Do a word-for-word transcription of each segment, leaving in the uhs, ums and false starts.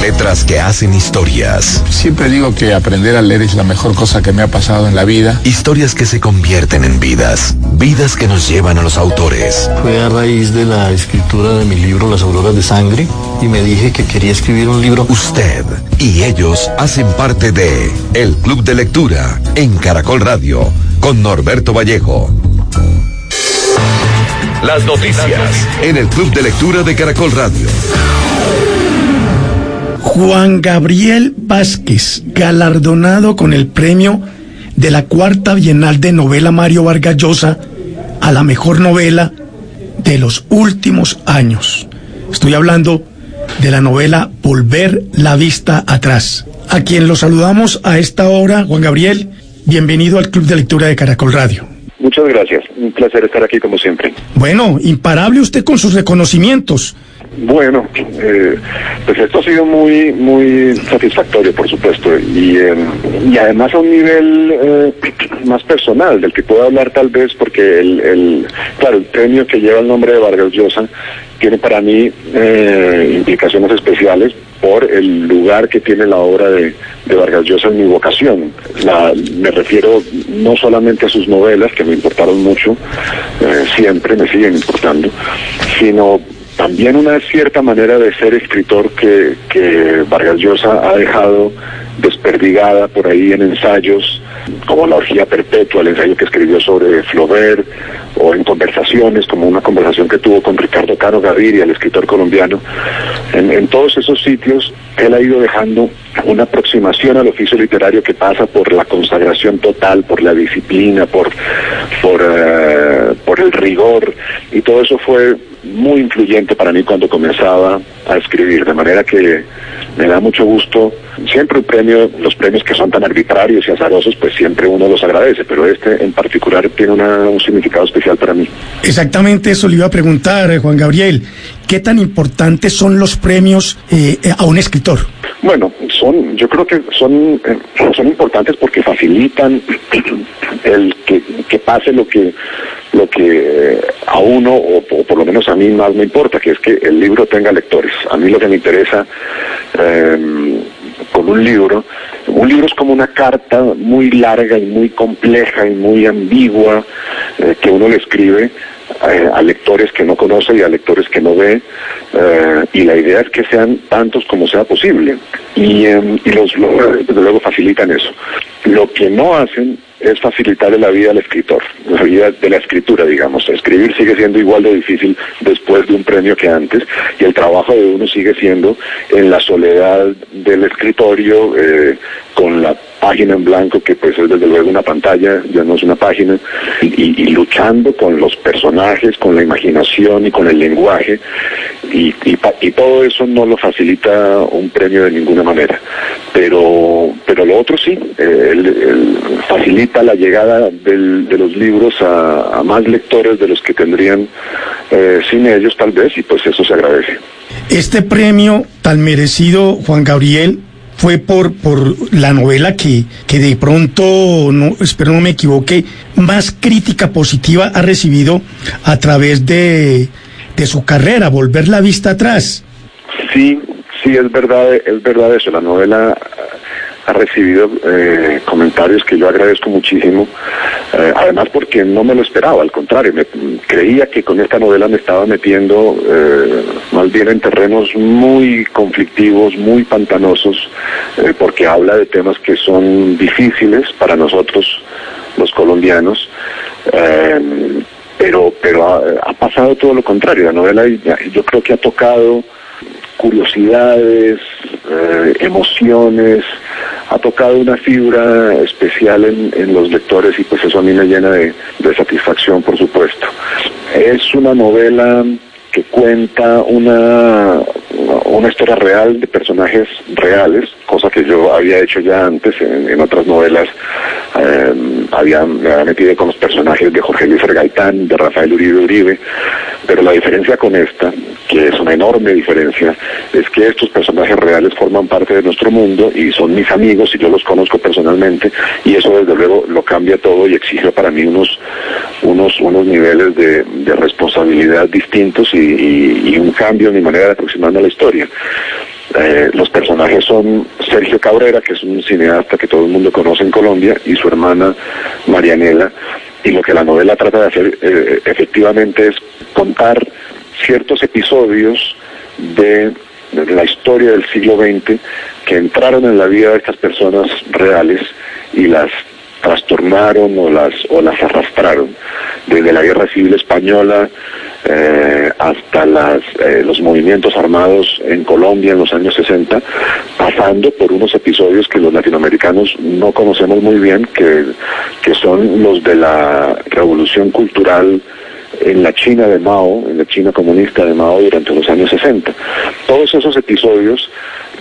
letras que hacen historias. Siempre digo que aprender a leer es la mejor cosa que me ha pasado en la vida. Historias que se convierten en vidas. Vidas que nos llevan a los autores. Fue a raíz de la escritura de mi libro Las Auroras de Sangre y me dije que quería escribir un libro. Usted y ellos hacen parte de El Club de Lectura en Caracol Radio con Norberto Vallejo. Las noticias en el Club de Lectura de Caracol Radio. Juan Gabriel Vázquez, galardonado con el premio de la Cuarta Bienal de Novela Mario Vargas Llosa a la mejor novela de los últimos años. Estoy hablando de la novela Volver la Vista Atrás. A quien lo saludamos a esta hora, Juan Gabriel, bienvenido al Club de Lectura de Caracol Radio. Muchas gracias, un placer estar aquí como siempre. Bueno, imparable usted con sus reconocimientos. Bueno, eh, pues esto ha sido muy muy satisfactorio, por supuesto, y, eh, y además a un nivel eh, más personal, del que puedo hablar tal vez, porque el, el claro, el premio que lleva el nombre de Vargas Llosa tiene para mí eh, implicaciones especiales por el lugar que tiene la obra de, de Vargas Llosa en mi vocación. La, me refiero no solamente a sus novelas, que me importaron mucho, eh, siempre me siguen importando, sino también una cierta manera de ser escritor que, que Vargas Llosa ha dejado desperdigada por ahí en ensayos, como La Orgía Perpetua, el ensayo que escribió sobre Flaubert, o en conversaciones, como una conversación que tuvo con Ricardo Caro Gaviria, el escritor colombiano. En, en todos esos sitios, él ha ido dejando una aproximación al oficio literario que pasa por la consagración total, por la disciplina, por, por, uh, por el rigor, y todo eso fue muy influyente para mí cuando comenzaba a escribir, de manera que me da mucho gusto. Siempre un premio, los premios que son tan arbitrarios y azarosos, pues siempre uno los agradece, pero este en particular tiene una, un significado especial para mí. Exactamente eso le iba a preguntar, eh, Juan Gabriel. ¿Qué tan importantes son los premios eh, a un escritor? Bueno, son, yo creo que son, eh, son importantes porque facilitan el que, que pase lo que lo que a uno, o, o por lo menos a mí más me importa, que es que el libro tenga lectores. A mí lo que me interesa eh, con un libro, un libro es como una carta muy larga y muy compleja y muy ambigua eh, que uno le escribe eh, a lectores que no conoce y a lectores que no ve, eh, y la idea es que sean tantos como sea posible, y, eh, y los, los desde luego facilitan eso. Lo que no hacen es facilitarle la vida al escritor, la vida de la escritura, digamos. Escribir sigue siendo igual de difícil después de un premio que antes, y el trabajo de uno sigue siendo en la soledad del escritorio, eh, con la página en blanco, que pues es desde luego una pantalla, ya no es una página, y, y, y luchando con los personajes, con la imaginación y con el lenguaje, y, y, y todo eso no lo facilita un premio de ninguna manera. Pero pero lo otro sí, eh, el, el facilita la llegada del, de los libros a, a más lectores de los que tendrían eh, sin ellos tal vez, y pues eso se agradece. Este premio tan merecido, Juan Gabriel, fue por por la novela que, que de pronto, no, espero no me equivoque, más crítica positiva ha recibido a través de, de su carrera, Volver la Vista Atrás. Sí, sí, es verdad, es verdad eso. La novela ha recibido eh, comentarios que yo agradezco muchísimo, eh, además porque no me lo esperaba, al contrario, me, creía que con esta novela me estaba metiendo eh, más bien en terrenos muy conflictivos, muy pantanosos, eh, porque habla de temas que son difíciles para nosotros, los colombianos, eh, pero pero ha, ha pasado todo lo contrario. La novela yo creo que ha tocado curiosidades, eh, emociones, ha tocado una fibra especial en, en los lectores, y pues eso a mí me llena de, de satisfacción, por supuesto. Es una novela que cuenta una, una historia real de personajes reales, cosa que yo había hecho ya antes en, en otras novelas. Eh, había, me había metido con los personajes de Jorge Luis Gaitán, de Rafael Uribe Uribe, pero la diferencia con esta, que es una enorme diferencia, es que estos personajes reales forman parte de nuestro mundo y son mis amigos y yo los conozco personalmente, y eso desde luego lo cambia todo y exige para mí unos unos unos niveles de, de responsabilidad distintos y, y, y un cambio en mi manera de aproximarme a la historia. Eh, los personajes son Sergio Cabrera, que es un cineasta que todo el mundo conoce en Colombia, y su hermana Marianela, y lo que la novela trata de hacer eh, efectivamente es contar ciertos episodios de, de la historia del siglo veinte que entraron en la vida de estas personas reales y las trastornaron o las o las arrastraron, desde la Guerra Civil Española eh, hasta las eh, los movimientos armados en Colombia en los años sesenta, pasando por unos episodios que los latinoamericanos no conocemos muy bien, que, que son los de la revolución cultural en la China de Mao, en la China comunista de Mao durante los años sesenta. Todos esos episodios,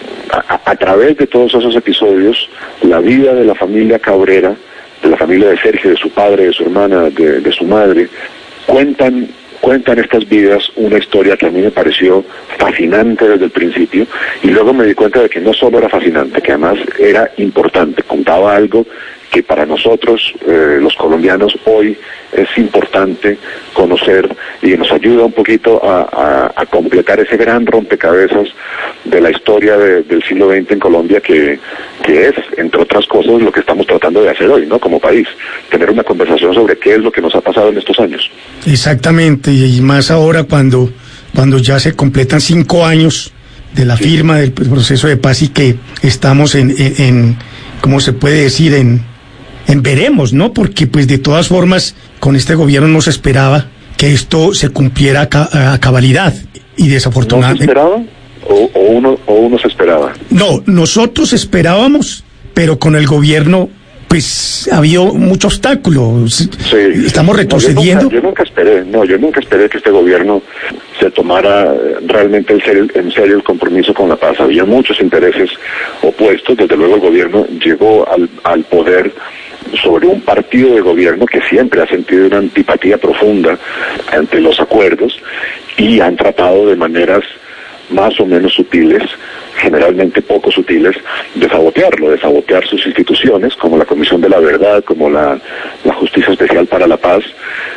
a, a través de todos esos episodios, la vida de la familia Cabrera, de la familia de Sergio, de su padre, de su hermana, de, de su madre, cuentan cuentan estas vidas una historia que a mí me pareció fascinante desde el principio, y luego me di cuenta de que no solo era fascinante, que además era importante, contaba algo que para nosotros, eh, los colombianos, hoy es importante conocer y nos ayuda un poquito a, a, a completar ese gran rompecabezas de la historia de, del siglo veinte en Colombia, que, que es, entre otras cosas, lo que estamos tratando de hacer hoy, ¿no? Como país, tener una conversación sobre qué es lo que nos ha pasado en estos años. Exactamente, y más ahora cuando, cuando ya se completan cinco años de la firma del proceso de paz y que estamos en, en, en ¿cómo se puede decir?, en En veremos, ¿no? Porque pues de todas formas con este gobierno no se esperaba que esto se cumpliera a, ca a cabalidad y desafortunadamente. ¿No se esperaba o, o, uno, o uno se esperaba? No, nosotros esperábamos, pero con el gobierno pues ha habido mucho obstáculo. Sí, estamos retrocediendo. No, yo, nunca, yo nunca esperé, no, yo nunca esperé que este gobierno se tomara realmente en serio, en serio el compromiso con la paz. Había muchos intereses opuestos. Desde luego el gobierno llegó al, al poder sobre un partido de gobierno que siempre ha sentido una antipatía profunda ante los acuerdos, y han tratado de maneras más o menos sutiles, generalmente poco sutiles, de sabotearlo, de sabotear sus instituciones, como la Comisión de la Verdad, como la, la Justicia Especial para la Paz,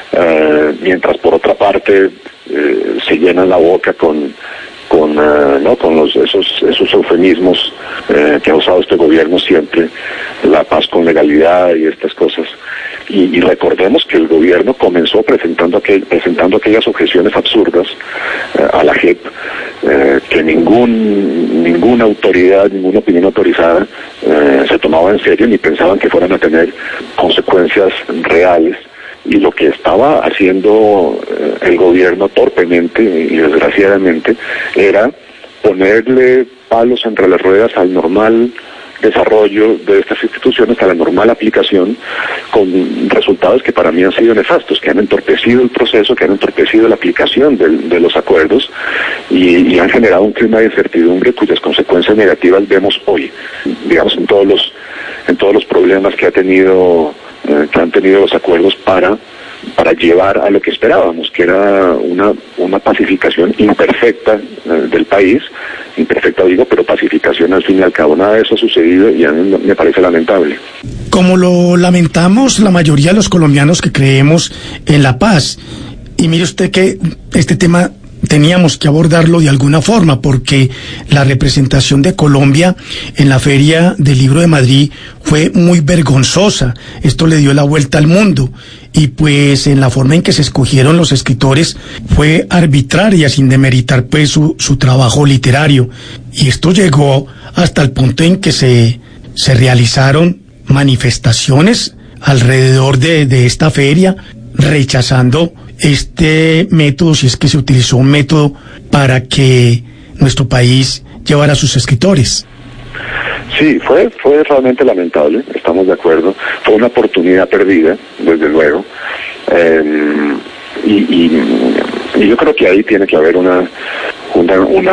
eh, mientras por otra parte eh, se llenan la boca con con uh, no con los esos esos eufemismos eh, que ha usado este gobierno siempre, la paz con legalidad y estas cosas. Y, y recordemos que el gobierno comenzó presentando aquel, presentando aquellas objeciones absurdas eh, a la J E P, eh, que ningún ninguna autoridad, ninguna opinión autorizada eh, se tomaba en serio, ni pensaban que fueran a tener consecuencias reales. Y lo que estaba haciendo eh, el gobierno torpemente y desgraciadamente era ponerle palos entre las ruedas al normal desarrollo de estas instituciones, a la normal aplicación, con resultados que para mí han sido nefastos, que han entorpecido el proceso, que han entorpecido la aplicación de, de los acuerdos y, y han generado un clima de incertidumbre cuyas consecuencias negativas vemos hoy, digamos, en todos los en todos los problemas que ha tenido eh, que han tenido los acuerdos para para llevar a lo que esperábamos, que era una una pacificación imperfecta eh, del país, imperfecta digo, pero pacificación al fin y al cabo. Nada de eso ha sucedido y a mí me parece lamentable. Como lo lamentamos la mayoría de los colombianos que creemos en la paz. Y mire usted que este tema teníamos que abordarlo de alguna forma, porque la representación de Colombia en la Feria del Libro de Madrid fue muy vergonzosa. Esto le dio la vuelta al mundo. Y pues en la forma en que se escogieron los escritores fue arbitraria, sin demeritar pues su, su trabajo literario. Y esto llegó hasta el punto en que se, se realizaron manifestaciones alrededor de, de esta feria, rechazando este método, si es que se utilizó un método para que nuestro país llevara a sus escritores. Sí, fue fue realmente lamentable, estamos de acuerdo. Fue una oportunidad perdida, desde luego. Eh, y, y, y yo creo que ahí tiene que haber una una una,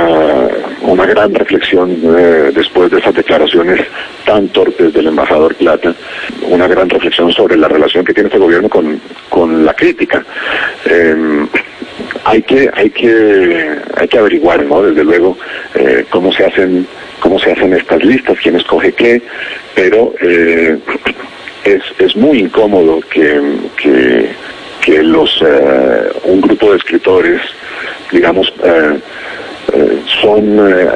una gran reflexión eh, después de esas declaraciones tan torpes del embajador Plata, una gran reflexión sobre la relación que tiene este gobierno con, con la crítica. Eh, hay que hay que hay que averiguar, ¿no? Desde luego eh, cómo se hacen cómo se hacen estas listas, quién escoge qué, pero eh, es es muy incómodo que que que los eh, un grupo de escritores, digamos, eh, eh, son eh,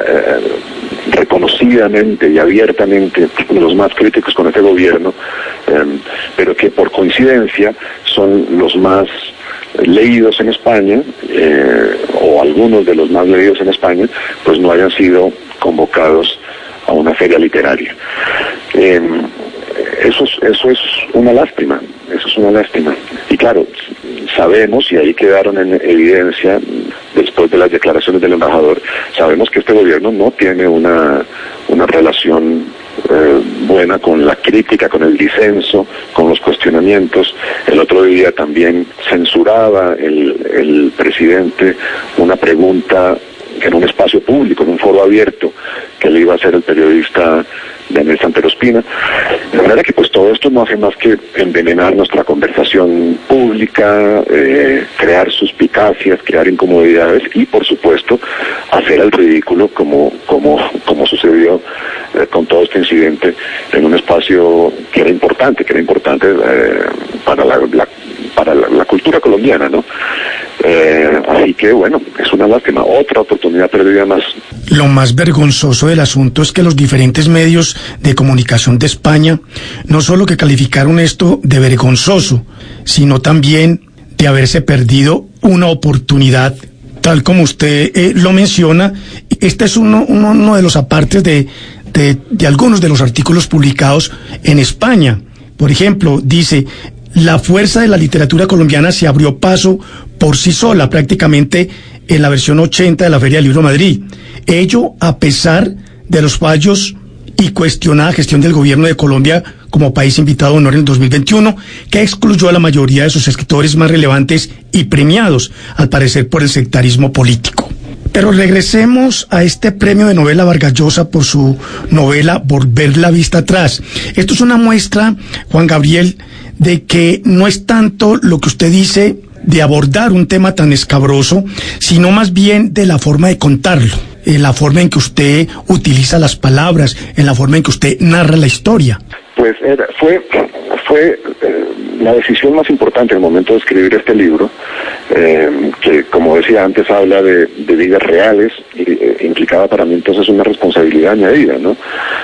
reconocidamente y abiertamente los más críticos con este gobierno, eh, pero que por coincidencia son los más leídos en España, eh, o algunos de los más leídos en España, pues no hayan sido convocados a una feria literaria. Eh, eso, es, eso es una lástima, eso es una lástima. Y claro, sabemos, y ahí quedaron en evidencia, después de las declaraciones del embajador, sabemos que este gobierno no tiene una, una relación eh, buena con la crítica, con el disenso, con los cuestionamientos. El otro día también censuraba el, el presidente una pregunta en un espacio público, en un foro abierto, que le iba a hacer el periodista Daniel Santero Espina. De manera que pues todo esto no hace más que envenenar nuestra conversación pública, eh, crear suspicacias, crear incomodidades y por supuesto hacer el ridículo como, como, como sucedió eh, con todo este incidente en un espacio que era importante, que era importante eh, para la, la para la, la cultura colombiana, ¿no? Eh, así que bueno, es una lástima, otra oportunidad perdida más. Lo más vergonzoso del asunto es que los diferentes medios de comunicación de España no solo que calificaron esto de vergonzoso, sino también de haberse perdido una oportunidad, tal como usted eh, lo menciona. Este es uno, uno, uno de los apartes de, de, de algunos de los artículos publicados en España. Por ejemplo, dice: la fuerza de la literatura colombiana se abrió paso por sí sola, prácticamente en la versión ochenta de la Feria del Libro de Madrid. Ello a pesar de los fallos y cuestionada gestión del gobierno de Colombia como país invitado de honor en el dos mil veintiuno, que excluyó a la mayoría de sus escritores más relevantes y premiados, al parecer por el sectarismo político. Pero regresemos a este premio de novela Vargas Llosa por su novela Volver la vista atrás. Esto es una muestra, Juan Gabriel, de que no es tanto lo que usted dice de abordar un tema tan escabroso, sino más bien de la forma de contarlo, en la forma en que usted utiliza las palabras, en la forma en que usted narra la historia. Pues era, fue, fue eh, la decisión más importante en el momento de escribir este libro, eh, que como decía antes habla de, de vidas reales, y eh, implicaba para mí entonces una responsabilidad añadida, ¿no?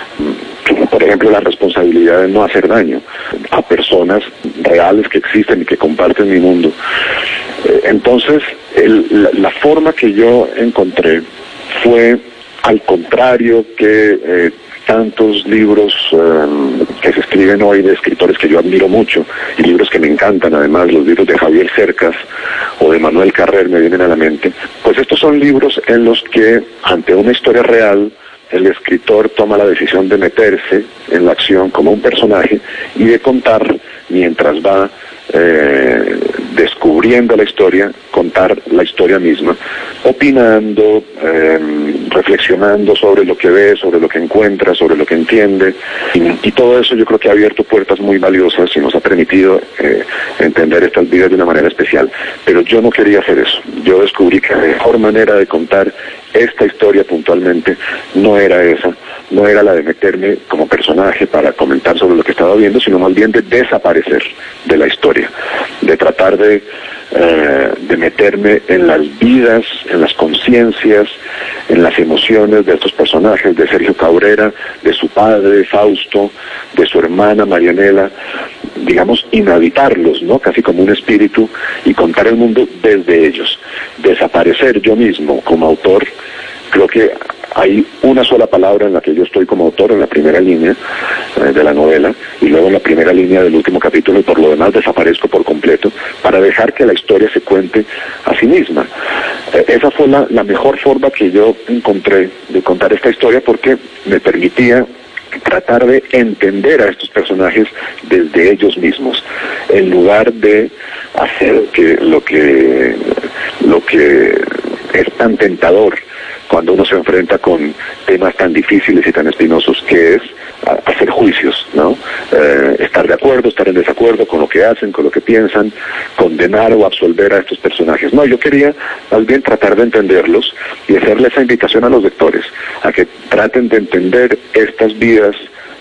Por ejemplo, la responsabilidad de no hacer daño a personas reales que existen y que comparten mi mundo. Eh, entonces, el, la, la forma que yo encontré fue, al contrario que eh, tantos libros um, que se escriben hoy de escritores que yo admiro mucho, y libros que me encantan, además los libros de Javier Cercas o de Manuel Carrer me vienen a la mente, pues estos son libros en los que, ante una historia real, el escritor toma la decisión de meterse en la acción como un personaje y de contar, mientras va eh, descubriendo la historia, contar la historia misma, opinando, eh, reflexionando sobre lo que ve, sobre lo que encuentra, sobre lo que entiende, y, y todo eso yo creo que ha abierto puertas muy valiosas y nos ha permitido eh, entender estas vidas de una manera especial. Pero yo no quería hacer eso. Yo descubrí que la mejor manera de contar esta historia puntualmente no era esa, no era la de meterme como personaje para comentar sobre lo que estaba viendo, sino más bien de desaparecer de la historia, de tratar de, eh, de meterme en las vidas, en las conciencias, en las emociones de estos personajes, de Sergio Cabrera, de su padre Fausto, de su hermana Marianela, digamos, inhabitarlos, ¿no? Casi como un espíritu, y contar el mundo desde ellos. Desaparecer yo mismo como autor. Creo que hay una sola palabra en la que yo estoy como autor, en la primera línea eh, de la novela, y luego en la primera línea del último capítulo, y por lo demás desaparezco por completo, para dejar que la historia se cuente a sí misma. Eh, esa fue la, la mejor forma que yo encontré de contar esta historia, porque me permitía tratar de entender a estos personajes desde ellos mismos, en lugar de hacer que lo que lo que es tan tentador cuando uno se enfrenta con temas tan difíciles y tan espinosos, que es hacer juicios, ¿no? Eh, estar de acuerdo, estar en desacuerdo con lo que hacen, con lo que piensan, condenar o absolver a estos personajes. No, yo quería más bien tratar de entenderlos y hacerle esa invitación a los lectores, a que traten de entender estas vidas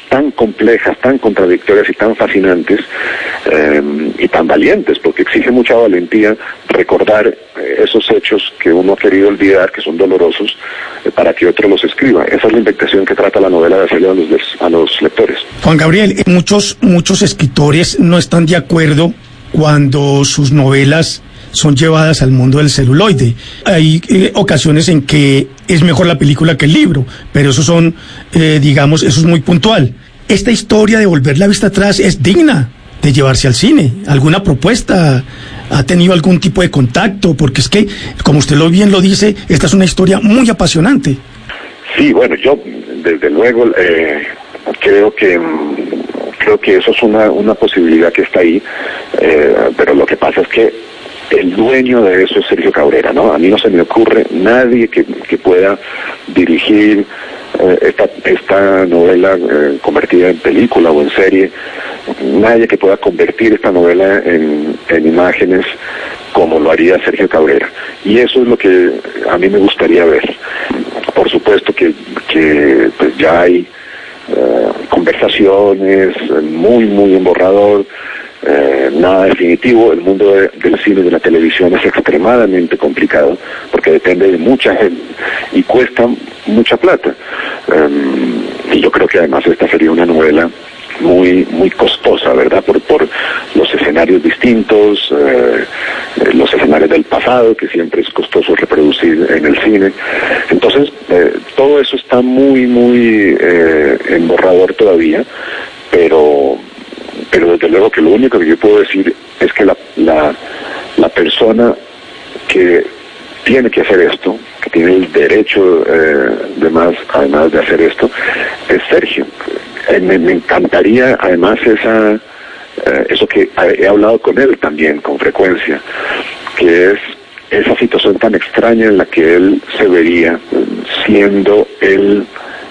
tan complejas, tan contradictorias y tan fascinantes eh, y tan valientes, porque exige mucha valentía recordar eh, esos hechos que uno ha querido olvidar, que son dolorosos, eh, para que otro los escriba. Esa es la invitación que trata la novela de hacerle a los, a los lectores. Juan Gabriel, muchos, muchos escritores no están de acuerdo cuando sus novelas son llevadas al mundo del celuloide. Hay eh, ocasiones en que es mejor la película que el libro, pero eso son, eh, digamos, eso es muy puntual. Esta historia de volver la vista atrás es digna de llevarse al cine. ¿Alguna propuesta? ¿Ha tenido algún tipo de contacto? Porque es que, como usted lo bien lo dice, esta es una historia muy apasionante. Sí, bueno, yo desde luego eh, creo que creo que eso es una, una posibilidad que está ahí, eh, pero lo que pasa es que el dueño de eso es Sergio Cabrera, ¿no? A mí no se me ocurre nadie que, que pueda dirigir eh, esta, esta novela eh, convertida en película o en serie, nadie que pueda convertir esta novela en, en imágenes como lo haría Sergio Cabrera. Y eso es lo que a mí me gustaría ver. Por supuesto que, que pues ya hay eh, conversaciones muy, muy en borrador, Eh, nada definitivo. El mundo de, del cine y de la televisión es extremadamente complicado porque depende de mucha gente y cuesta mucha plata, um, y yo creo que además esta sería una novela muy muy costosa, ¿verdad? Por, por los escenarios distintos, eh, los escenarios del pasado, que siempre es costoso reproducir en el cine. Entonces, eh, todo eso está muy, muy eh, en borrador todavía, pero pero desde luego que lo único que yo puedo decir es que la, la, la persona que tiene que hacer esto, que tiene el derecho eh, de más, además de hacer esto, es Sergio. Eh, me, me encantaría además esa eh, eso que he hablado con él también con frecuencia, que es esa situación tan extraña en la que él se vería siendo el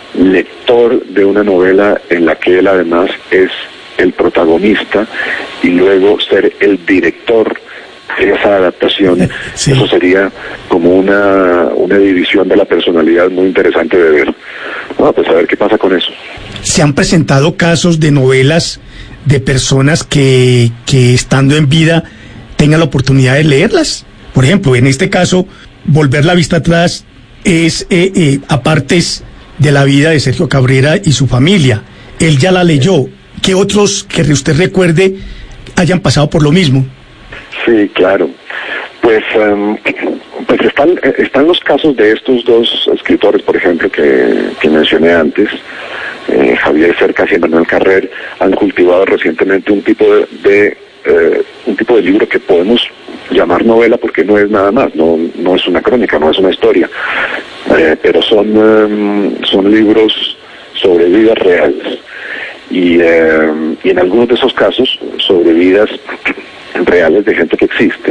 lector de una novela en la que él además es el protagonista y luego ser el director de esa adaptación. Sí. Eso sería como una una división de la personalidad muy interesante de ver. No, pues a ver qué pasa con eso. Se han presentado casos de novelas de personas que, que estando en vida tengan la oportunidad de leerlas. Por ejemplo, en este caso, Volver la vista atrás es eh, eh, apartes de la vida de Sergio Cabrera y su familia. Él ya la leyó. ¿Qué otros que usted recuerde hayan pasado por lo mismo? Sí, claro. Pues, um, pues están, están los casos de estos dos escritores, por ejemplo, que, que mencioné antes, eh, Javier Cercas y Manuel Carrer, han cultivado recientemente un tipo de, de eh, un tipo de libro que podemos llamar novela porque no es nada más, no, no es una crónica, no es una historia, eh, pero son, um, son libros sobre vidas reales. Y, eh, y en algunos de esos casos sobre vidas reales de gente que existe.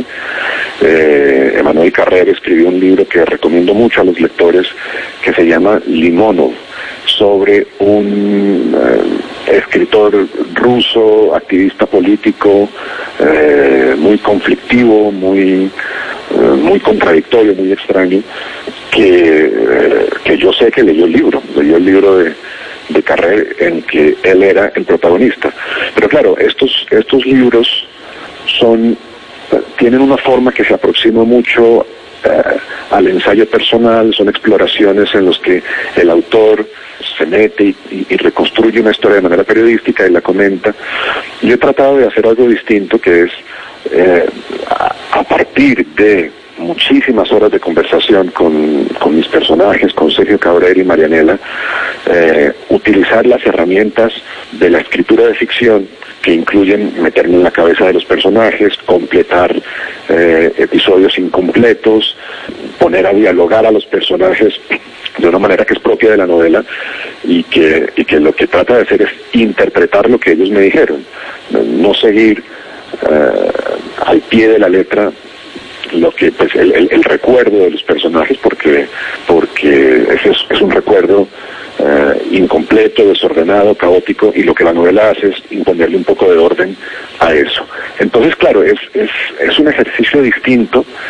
eh, Emanuel Carrer escribió un libro que recomiendo mucho a los lectores que se llama Limonov, sobre un eh, escritor ruso, activista político, eh, muy conflictivo, muy eh, muy contradictorio, muy extraño, que, eh, que yo sé que leyó el libro, leyó el libro de de Carrer en que él era el protagonista. Pero claro, estos estos libros son tienen una forma que se aproxima mucho eh, al ensayo personal, son exploraciones en los que el autor se mete y, y, y reconstruye una historia de manera periodística y la comenta. Yo he tratado de hacer algo distinto, que es eh, a, a partir de muchísimas horas de conversación con, con mis personajes, con Sergio Cabrera y Marianela, eh, utilizar las herramientas de la escritura de ficción, que incluyen meterme en la cabeza de los personajes, completar eh, episodios incompletos, poner a dialogar a los personajes de una manera que es propia de la novela y que, y que lo que trata de hacer es interpretar lo que ellos me dijeron, no seguir eh, al pie de la letra lo que pues el, el, el recuerdo de los personajes, porque porque es, es un recuerdo eh, incompleto, desordenado, caótico, y lo que la novela hace es imponerle un poco de orden a eso. Entonces, claro, es es, es un ejercicio distinto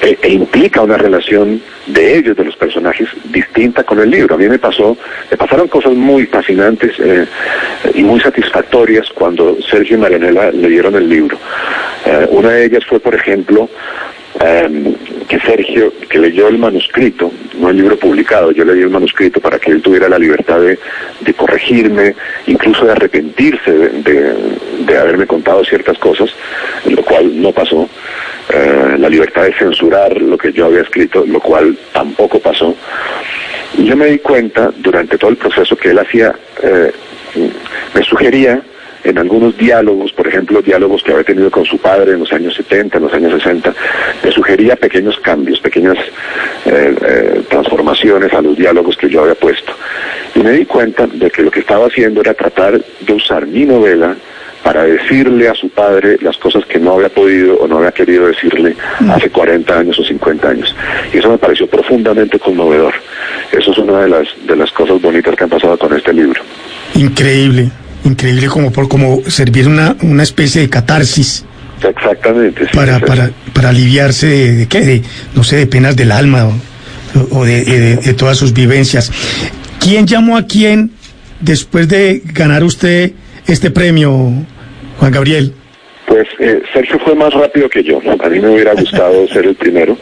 e, e implica una relación de ellos, de los personajes, distinta con el libro. A mí me pasó, me pasaron cosas muy fascinantes eh, y muy satisfactorias cuando Sergio y Marianela leyeron el libro. Eh, una de ellas fue, por ejemplo, eh, que Sergio, que leyó el manuscrito, no el libro publicado, yo leí el manuscrito para que él tuviera la libertad de, de corregirme, incluso de arrepentirse de, de, de haberme contado ciertas cosas, lo cual no pasó. Eh, la libertad de censurar lo que yo había escrito, lo cual tampoco pasó. Y yo me di cuenta durante todo el proceso que él hacía, eh, me sugería en algunos diálogos, por ejemplo, diálogos que había tenido con su padre en los años setenta, en los años sesenta, me sugería pequeños cambios, pequeñas eh, eh, transformaciones a los diálogos que yo había puesto. Y me di cuenta de que lo que estaba haciendo era tratar de usar mi novela para decirle a su padre las cosas que no había podido o no había querido decirle hace cuarenta años o cincuenta años. Y eso me pareció profundamente conmovedor. Eso es una de las, de las cosas bonitas que han pasado con este libro. Increíble. Increíble como por como servir una, una especie de catarsis. Exactamente. Sí, para, sí, para, sí. para aliviarse de, de qué, de, no sé, de penas del alma o, o de, de, de todas sus vivencias. ¿Quién llamó a quién después de ganar usted este premio, Juan Gabriel? Pues eh, Sergio fue más rápido que yo. A mí me hubiera gustado ser el primero,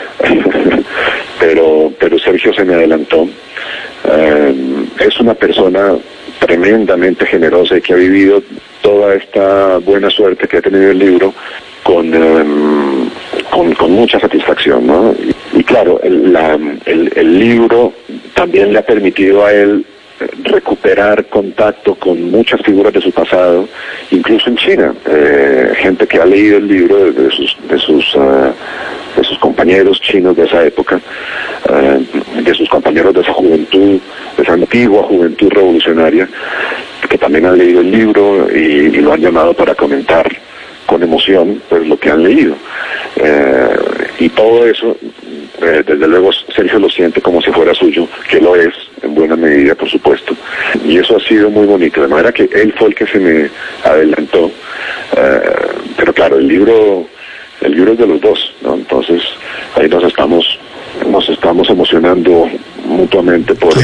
pero, pero Sergio se me adelantó. Eh, es una persona tremendamente generosa y que ha vivido toda esta buena suerte que ha tenido el libro con um, con, con mucha satisfacción, ¿no? Y, y claro, el, la, el, el libro también le ha permitido a él recuperar contacto con muchas figuras de su pasado, incluso en China, eh, gente que ha leído el libro de, de sus de sus uh, de sus compañeros chinos de esa época, uh, de sus compañeros de esa juventud, de esa antigua juventud revolucionaria, que también han leído el libro y, y lo han llamado para comentar con emoción pues lo que han leído. Eh, y todo eso, eh, desde luego Sergio lo siente como si fuera suyo, que lo es, en buena medida, por supuesto. Y eso ha sido muy bonito, de manera que él fue el que se me adelantó. Eh, pero claro, el libro... El libro es de los dos, ¿no? Entonces ahí nos estamos nos estamos emocionando mutuamente por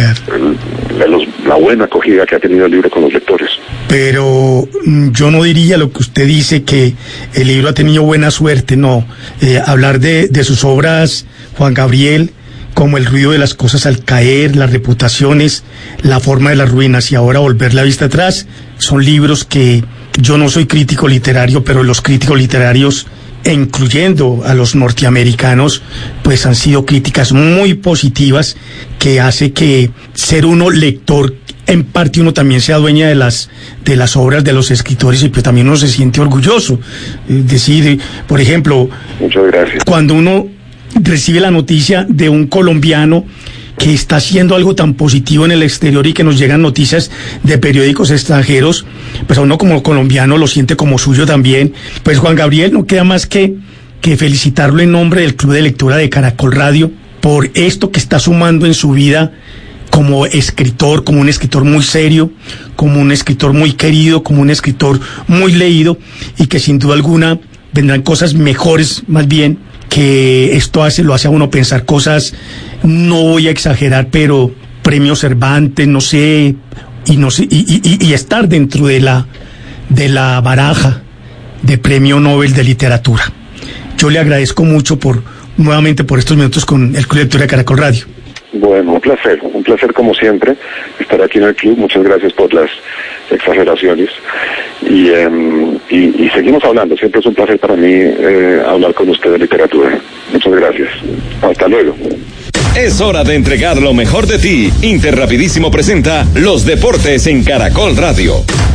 el, el, la buena acogida que ha tenido el libro con los lectores. Pero yo no diría lo que usted dice, que el libro ha tenido buena suerte, no. Eh, hablar de, de sus obras, Juan Gabriel, como El ruido de las cosas al caer, Las reputaciones, La forma de las ruinas y ahora Volver la vista atrás, son libros que yo no soy crítico literario, pero los críticos literarios, e incluyendo a los norteamericanos, pues han sido críticas muy positivas, que hace que ser uno lector, en parte uno también sea dueña de las de las obras de los escritores y pues también uno se siente orgulloso. Es decir, por ejemplo, muchas gracias. Cuando uno recibe la noticia de un colombiano que está haciendo algo tan positivo en el exterior y que nos llegan noticias de periódicos extranjeros, pues a uno como colombiano lo siente como suyo también. Pues Juan Gabriel, no queda más que, que felicitarlo en nombre del Club de Lectura de Caracol Radio por esto que está sumando en su vida como escritor, como un escritor muy serio, como un escritor muy querido, como un escritor muy leído, y que sin duda alguna vendrán cosas mejores, más bien, que esto hace, lo hace a uno pensar cosas, no voy a exagerar, pero premio Cervantes, no sé, y no sé, y, y, y estar dentro de la de la baraja de premio Nobel de literatura. Yo le agradezco mucho por nuevamente por estos minutos con el Club de Lectura de Caracol Radio. Bueno, un placer, un placer como siempre estar aquí en el club. Muchas gracias por las exageraciones y, eh, y, y seguimos hablando. Siempre es un placer para mí eh, hablar con usted de literatura. Muchas gracias. Hasta luego. Es hora de entregar lo mejor de ti. Interrapidísimo presenta los deportes en Caracol Radio.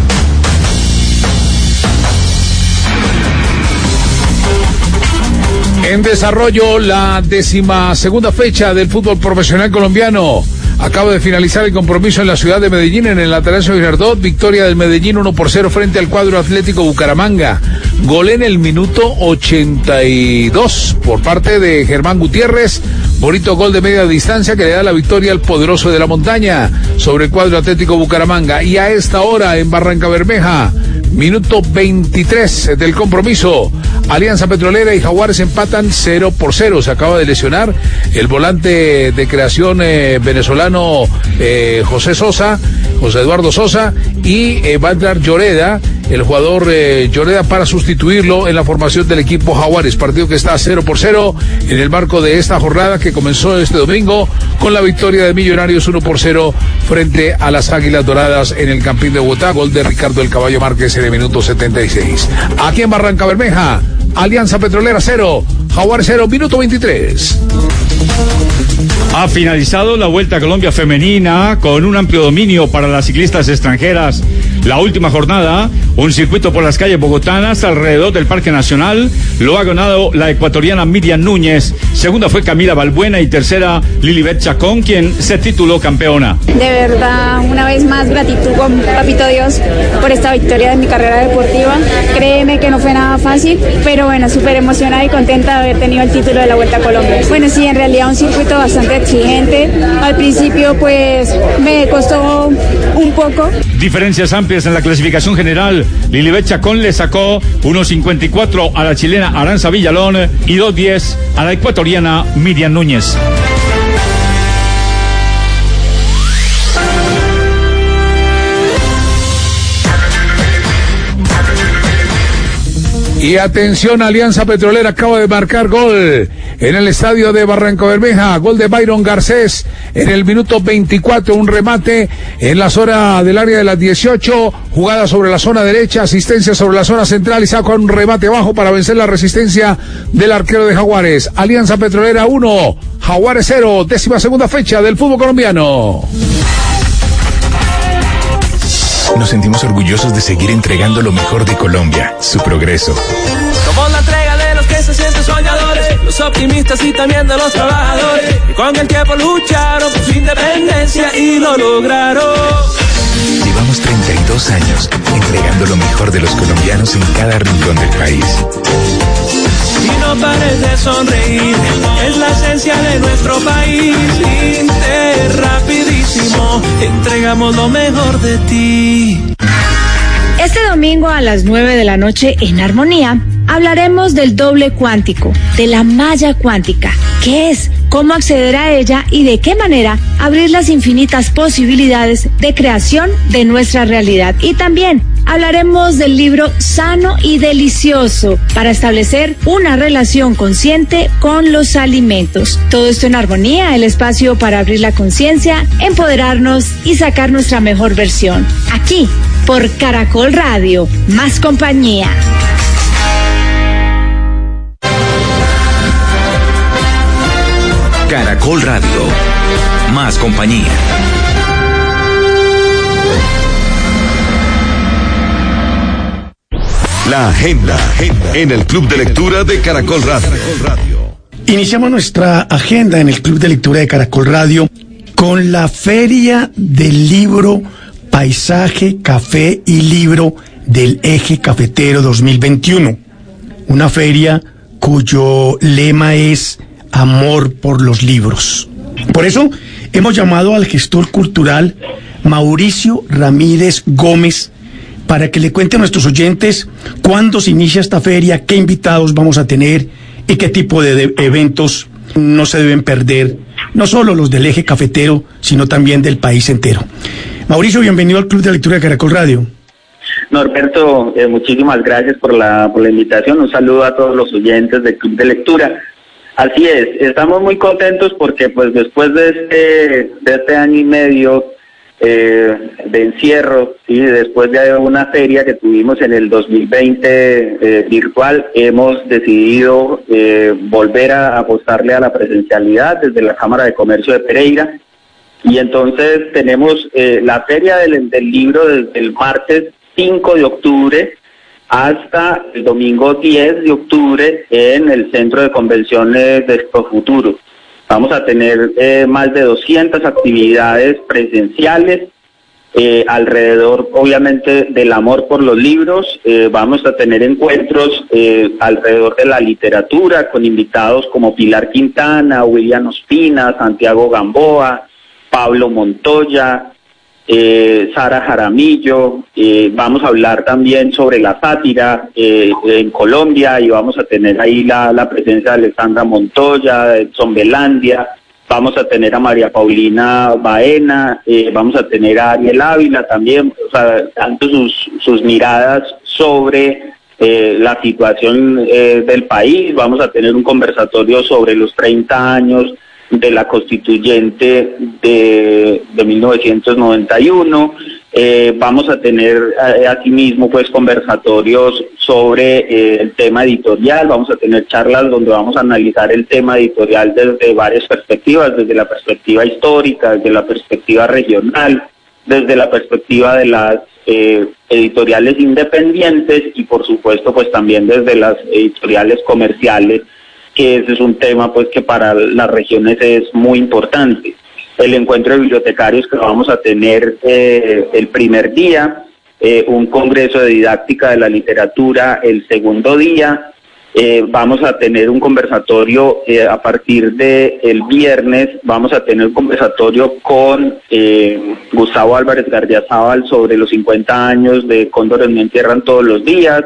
En desarrollo, la décima segunda fecha del fútbol profesional colombiano. Acaba de finalizar el compromiso en la ciudad de Medellín, en el Atanasio Girardot. Victoria del Medellín uno por cero frente al cuadro Atlético Bucaramanga. Gol en el minuto ochenta y dos por parte de Germán Gutiérrez. Bonito gol de media distancia que le da la victoria al poderoso de la montaña sobre el cuadro Atlético Bucaramanga. Y a esta hora en Barranca Bermeja, Minuto veintitrés del compromiso. Alianza Petrolera y Jaguares empatan cero por cero. Se acaba de lesionar el volante de creación eh, venezolano eh, José Sosa, José Eduardo Sosa, y eh, va a entrar Lloreda, el jugador eh, Lloreda, para sustituirlo en la formación del equipo Jaguares. Partido que está cero por cero en el marco de esta jornada que comenzó este domingo con la victoria de Millonarios uno por cero frente a las Águilas Doradas en el Campín de Bogotá. Gol de Ricardo El Caballo Márquez en el minuto setenta y seis. Aquí en Barranca Bermeja, Alianza Petrolera cero, Jaguares cero, minuto veintitrés. Ha finalizado la Vuelta a Colombia femenina con un amplio dominio para las ciclistas extranjeras. La última jornada, un circuito por las calles bogotanas alrededor del Parque Nacional, lo ha ganado la ecuatoriana Miriam Núñez. Segunda fue Camila Balbuena y tercera Lilibet Chacón, quien se tituló campeona. De verdad, una vez más, gratitud con Papito Dios por esta victoria de mi carrera deportiva. Créeme que no fue nada fácil, pero bueno, súper emocionada y contenta de haber tenido el título de la Vuelta a Colombia. Bueno, sí, en realidad un circuito bastante exigente. Al principio, pues, me costó un poco. Diferencias amplias en la clasificación general. Lilibet Chacón le sacó uno cincuenta y cuatro a la chilena Aranza Villalón y dos diez a la ecuatoriana Miriam Núñez. Y atención, Alianza Petrolera acaba de marcar gol en el estadio de Barranca Bermeja. Gol de Byron Garcés en el minuto veinticuatro. Un remate en la zona del área de las dieciocho. Jugada sobre la zona derecha. Asistencia sobre la zona central. Y saca un remate bajo para vencer la resistencia del arquero de Jaguares. Alianza Petrolera uno, Jaguares cero. Décima segunda fecha del fútbol colombiano. Nos sentimos orgullosos de seguir entregando lo mejor de Colombia, su progreso. Somos la entrega de los que se sienten soñadores, los optimistas y también de los trabajadores, que con el tiempo lucharon por su independencia y lo lograron. Llevamos treinta y dos años entregando lo mejor de los colombianos en cada rincón del país. Y no pares de sonreír, es la esencia de nuestro país. Inter, rapidísimo, entregamos lo mejor de ti. Este domingo a las nueve de la noche en Armonía hablaremos del doble cuántico, de la malla cuántica. ¿Qué es? ¿Cómo acceder a ella? Y de qué manera abrir las infinitas posibilidades de creación de nuestra realidad. Y también hablaremos del libro Sano y Delicioso para establecer una relación consciente con los alimentos. Todo esto en Armonía, el espacio para abrir la conciencia, empoderarnos y sacar nuestra mejor versión. Aquí, por Caracol Radio, más compañía. Caracol Radio, más compañía. La agenda, agenda en el Club de Lectura de Caracol Radio. Iniciamos nuestra agenda en el Club de Lectura de Caracol Radio con la Feria del Libro, Paisaje, Café y Libro del Eje Cafetero dos mil veintiuno. Una feria cuyo lema es Amor por los libros. Por eso hemos llamado al gestor cultural Mauricio Ramírez Gómez para que le cuente a nuestros oyentes cuándo se inicia esta feria, qué invitados vamos a tener y qué tipo de, de eventos no se deben perder, no solo los del Eje Cafetero, sino también del país entero. Mauricio, bienvenido al Club de Lectura de Caracol Radio. Norberto, eh, muchísimas gracias por la, por la invitación. Un saludo a todos los oyentes del Club de Lectura. Así es, estamos muy contentos porque pues después de este, de este año y medio eh, de encierro, ¿sí? Después de una feria que tuvimos en el dos mil veinte eh, virtual, hemos decidido eh, volver a apostarle a la presencialidad desde la Cámara de Comercio de Pereira. Y entonces tenemos eh, la feria del, del libro desde el martes cinco de octubre hasta el domingo diez de octubre en el Centro de Convenciones de Expo Futuro. Vamos a tener eh, más de doscientas actividades presenciales eh, alrededor, obviamente, del amor por los libros. Eh, vamos a tener encuentros eh, alrededor de la literatura con invitados como Pilar Quintana, William Ospina, Santiago Gamboa, Pablo Montoya, eh, Sara Jaramillo, eh, vamos a hablar también sobre la sátira eh, en Colombia y vamos a tener ahí la, la presencia de Alexandra Montoya, de Edson Belandia, vamos a tener a María Paulina Baena, eh, vamos a tener a Ariel Ávila también, o sea, tanto sus, sus miradas sobre eh, la situación eh, del país, vamos a tener un conversatorio sobre los treinta años de la constituyente de, de mil novecientos noventa y uno, eh, vamos a tener eh, asimismo pues conversatorios sobre eh, el tema editorial, vamos a tener charlas donde vamos a analizar el tema editorial desde varias perspectivas, desde la perspectiva histórica, desde la perspectiva regional, desde la perspectiva de las eh, editoriales independientes y por supuesto pues también desde las editoriales comerciales, que ese es un tema pues que para las regiones es muy importante. El encuentro de bibliotecarios que vamos a tener eh, el primer día, eh, un congreso de didáctica de la literatura el segundo día, eh, vamos a tener un conversatorio eh, a partir de el viernes, vamos a tener un conversatorio con eh, Gustavo Álvarez Gardiazabal sobre los cincuenta años de Cóndores no entierran todos los días.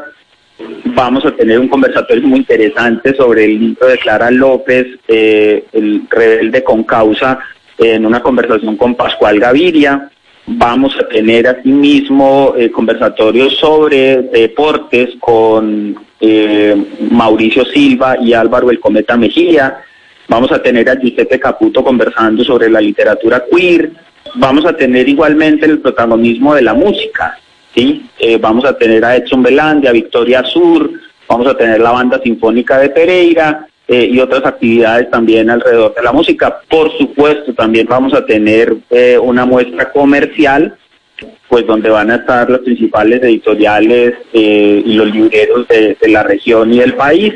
Vamos a tener un conversatorio muy interesante sobre el libro de Clara López, eh, El rebelde con causa, eh, en una conversación con Pascual Gaviria. Vamos a tener asimismo eh, conversatorios sobre deportes con eh, Mauricio Silva y Álvaro El Cometa Mejía. Vamos a tener a Giuseppe Caputo conversando sobre la literatura queer. Vamos a tener igualmente el protagonismo de la música. Sí, eh, vamos a tener a Edson Belandia, a Victoria Sur, vamos a tener la Banda Sinfónica de Pereira eh, y otras actividades también alrededor de la música. Por supuesto, también vamos a tener eh, una muestra comercial, pues donde van a estar las principales editoriales eh, y los libreros de, de la región y del país.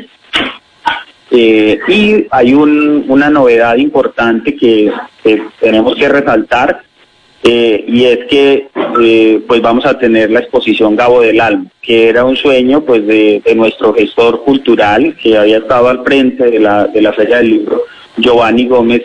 Eh, y hay un, una novedad importante que, que tenemos que resaltar, Eh, y es que eh, pues vamos a tener la exposición Gabo del Alma, que era un sueño pues de, de nuestro gestor cultural que había estado al frente de la, de la Feria del Libro, Giovanni Gómez,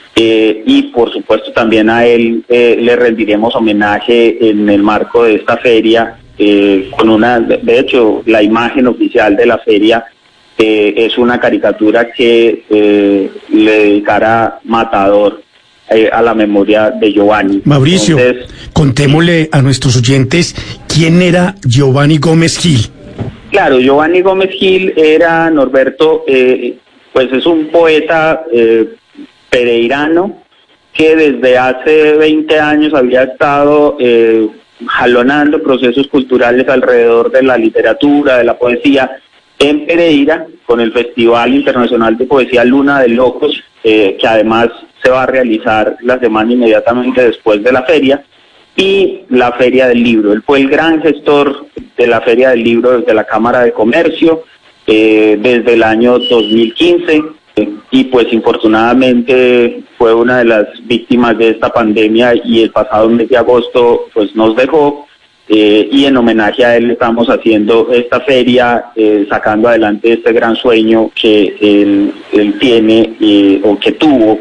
eh, y por supuesto también a él eh, le rendiremos homenaje en el marco de esta feria, eh, con una, de hecho la imagen oficial de la feria eh, es una caricatura que eh, le dedicará Matador a la memoria de Giovanni. Mauricio, Entonces, contémosle a nuestros oyentes quién era Giovanni Gómez Gil. Claro, Giovanni Gómez Gil era, Norberto, eh, pues es un poeta eh, pereirano que desde hace veinte años había estado eh, jalonando procesos culturales alrededor de la literatura, de la poesía en Pereira, con el Festival Internacional de Poesía Luna de Locos, eh, que además se va a realizar la semana inmediatamente después de la feria, y la Feria del Libro. Él fue el gran gestor de la Feria del Libro desde la Cámara de Comercio, eh, desde el año dos mil quince, eh, y pues infortunadamente fue una de las víctimas de esta pandemia y el pasado mes de agosto pues nos dejó, eh, y en homenaje a él estamos haciendo esta feria, eh, sacando adelante este gran sueño que él, él tiene eh, o que tuvo.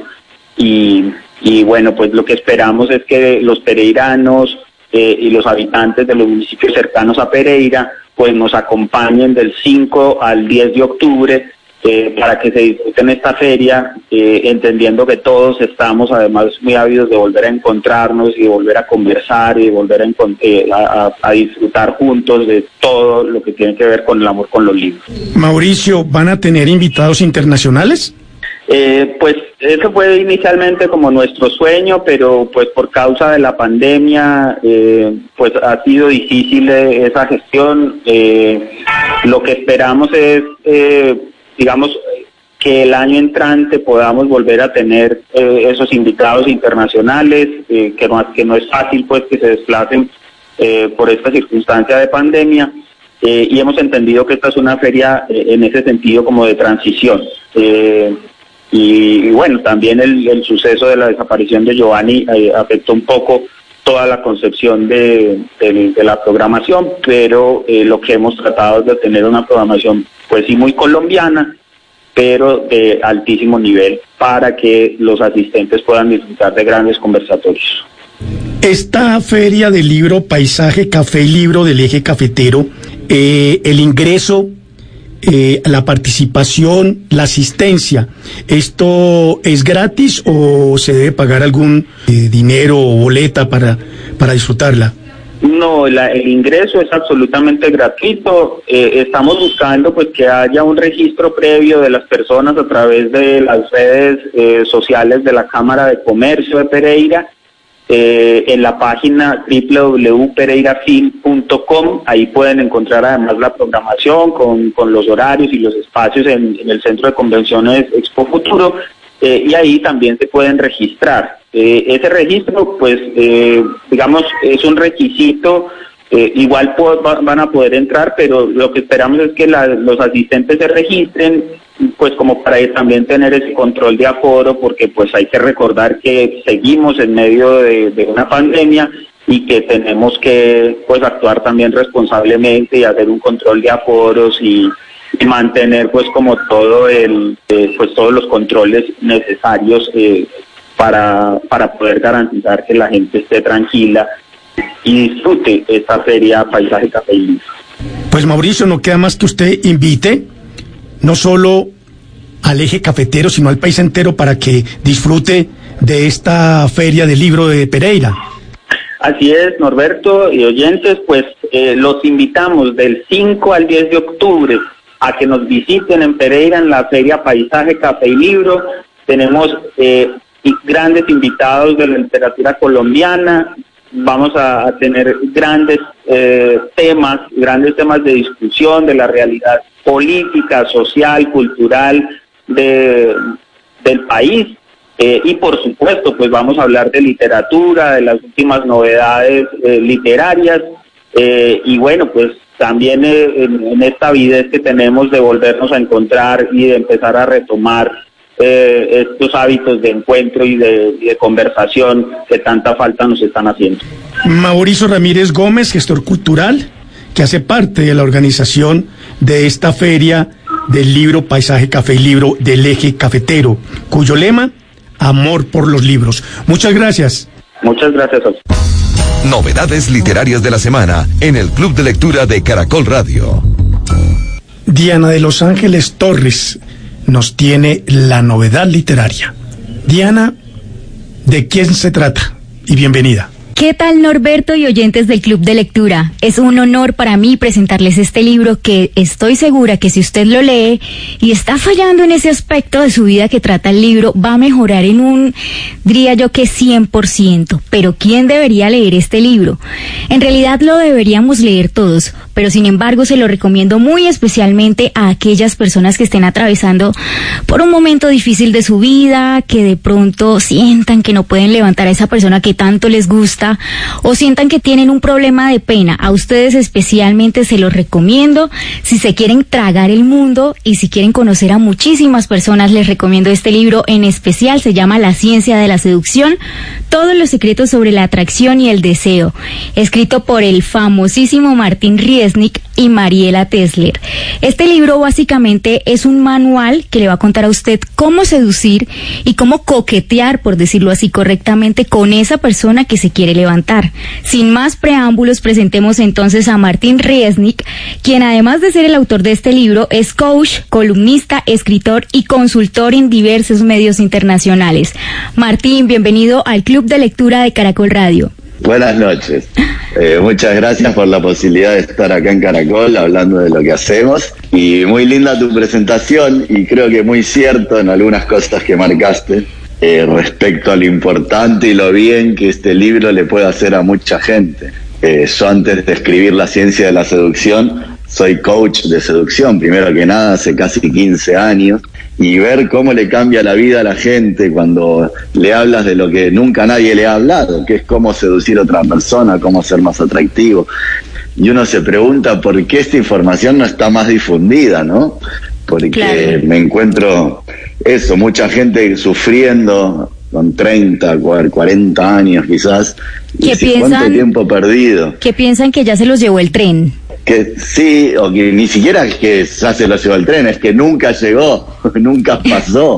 Y, y bueno, pues lo que esperamos es que los pereiranos eh, y los habitantes de los municipios cercanos a Pereira pues nos acompañen del cinco al diez de octubre eh, para que se disfruten esta feria, eh, entendiendo que todos estamos además muy ávidos de volver a encontrarnos y de volver a conversar y de volver a, eh, a, a disfrutar juntos de todo lo que tiene que ver con el amor con los libros. Mauricio, ¿van a tener invitados internacionales? Eh, pues eso fue inicialmente como nuestro sueño, pero pues por causa de la pandemia eh, pues ha sido difícil eh, esa gestión. Eh, lo que esperamos es, eh, digamos, que el año entrante podamos volver a tener eh, esos invitados internacionales, eh, que, no, que no es fácil pues que se desplacen eh, por esta circunstancia de pandemia. Eh, y hemos entendido que esta es una feria eh, en ese sentido como de transición. Eh, Y, y bueno, también el, el suceso de la desaparición de Giovanni eh, afectó un poco toda la concepción de, de, de la programación, pero eh, lo que hemos tratado es de tener una programación, pues sí, muy colombiana, pero de altísimo nivel, para que los asistentes puedan disfrutar de grandes conversatorios. Esta feria del libro Paisaje, Café y Libro del Eje Cafetero, eh, el ingreso, eh, la participación, la asistencia, ¿esto es gratis o se debe pagar algún eh, dinero o boleta para, para disfrutarla? No, la, el ingreso es absolutamente gratuito. Eh, estamos buscando pues que haya un registro previo de las personas a través de las redes eh, sociales de la Cámara de Comercio de Pereira, eh, en la página doble u doble u doble u punto pereira film punto com. Ahí pueden encontrar además la programación con, con los horarios y los espacios en, en el Centro de Convenciones Expo Futuro, eh, y ahí también se pueden registrar. Eh, ese registro, pues, eh, digamos, es un requisito, eh, igual po- van a poder entrar, pero lo que esperamos es que la, los asistentes se registren, pues como para también tener ese control de aforo, porque pues hay que recordar que seguimos en medio de, de una pandemia y que tenemos que pues actuar también responsablemente y hacer un control de aforos y, y mantener pues como todo el, eh, pues todos los controles necesarios, eh, para para poder garantizar que la gente esté tranquila y disfrute esta feria Paisaje, Café y Libro. Pues Mauricio, no queda más que usted invite no solo al eje cafetero, sino al país entero para que disfrute de esta feria del libro de Pereira. Así es, Norberto y oyentes, pues eh, los invitamos del cinco al diez de octubre a que nos visiten en Pereira en la feria Paisaje, Café y Libro. Tenemos eh, y grandes invitados de la literatura colombiana, vamos a, a tener grandes eh, temas, grandes temas de discusión de la realidad política, social, cultural de, del país, eh, y por supuesto pues vamos a hablar de literatura, de las últimas novedades eh, literarias, eh, y bueno pues también eh, en, en esta avidez que tenemos de volvernos a encontrar y de empezar a retomar Eh, estos hábitos de encuentro y de, y de conversación que tanta falta nos están haciendo. Mauricio Ramírez Gómez, gestor cultural, que hace parte de la organización de esta feria del libro Paisaje, Café y Libro del Eje Cafetero, cuyo lema, amor por los libros. Muchas gracias. Muchas gracias a usted. Novedades literarias de la semana en el Club de Lectura de Caracol Radio. Diana de Los Ángeles Torres nos tiene la novedad literaria. Diana, ¿de quién se trata? Y bienvenida. ¿Qué tal, Norberto y oyentes del Club de Lectura? Es un honor para mí presentarles este libro que estoy segura que si usted lo lee y está fallando en ese aspecto de su vida que trata el libro, va a mejorar en un, diría yo que cien por ciento. Pero ¿quién debería leer este libro? En realidad lo deberíamos leer todos, pero sin embargo se lo recomiendo muy especialmente a aquellas personas que estén atravesando por un momento difícil de su vida, que de pronto sientan que no pueden levantar a esa persona que tanto les gusta, o sientan que tienen un problema de pena. A ustedes especialmente se los recomiendo. Si se quieren tragar el mundo y si quieren conocer a muchísimas personas, les recomiendo este libro en especial. Se llama La ciencia de la seducción, todos los secretos sobre la atracción y el deseo, escrito por el famosísimo Martín Riesnik y Mariela Tesler. Este libro básicamente es un manual que le va a contar a usted cómo seducir y cómo coquetear, por decirlo así correctamente, con esa persona que se quiere levantar. Sin más preámbulos, presentemos entonces a Martín Riesnik, quien además de ser el autor de este libro, es coach, columnista, escritor y consultor en diversos medios internacionales. Martín, bienvenido al Club de Lectura de Caracol Radio. Buenas noches. Eh, muchas gracias por la posibilidad de estar acá en Caracol hablando de lo que hacemos. Y muy linda tu presentación y creo que muy cierto en algunas cosas que marcaste eh, respecto a lo importante y lo bien que este libro le puede hacer a mucha gente. Eh, yo antes de escribir La ciencia de la seducción soy coach de seducción, primero que nada hace casi quince años, y ver cómo le cambia la vida a la gente cuando le hablas de lo que nunca nadie le ha hablado, que es cómo seducir a otra persona, cómo ser más atractivo. Y uno se pregunta por qué esta información no está más difundida, ¿no? Porque claro, me encuentro eso, mucha gente sufriendo con treinta, cuarenta años quizás, y ¿Qué piensan, cuánto tiempo perdido. Que piensan que ya se los llevó el tren. Que sí, o que ni siquiera que ya se lo llevó el tren, es que nunca llegó, nunca pasó,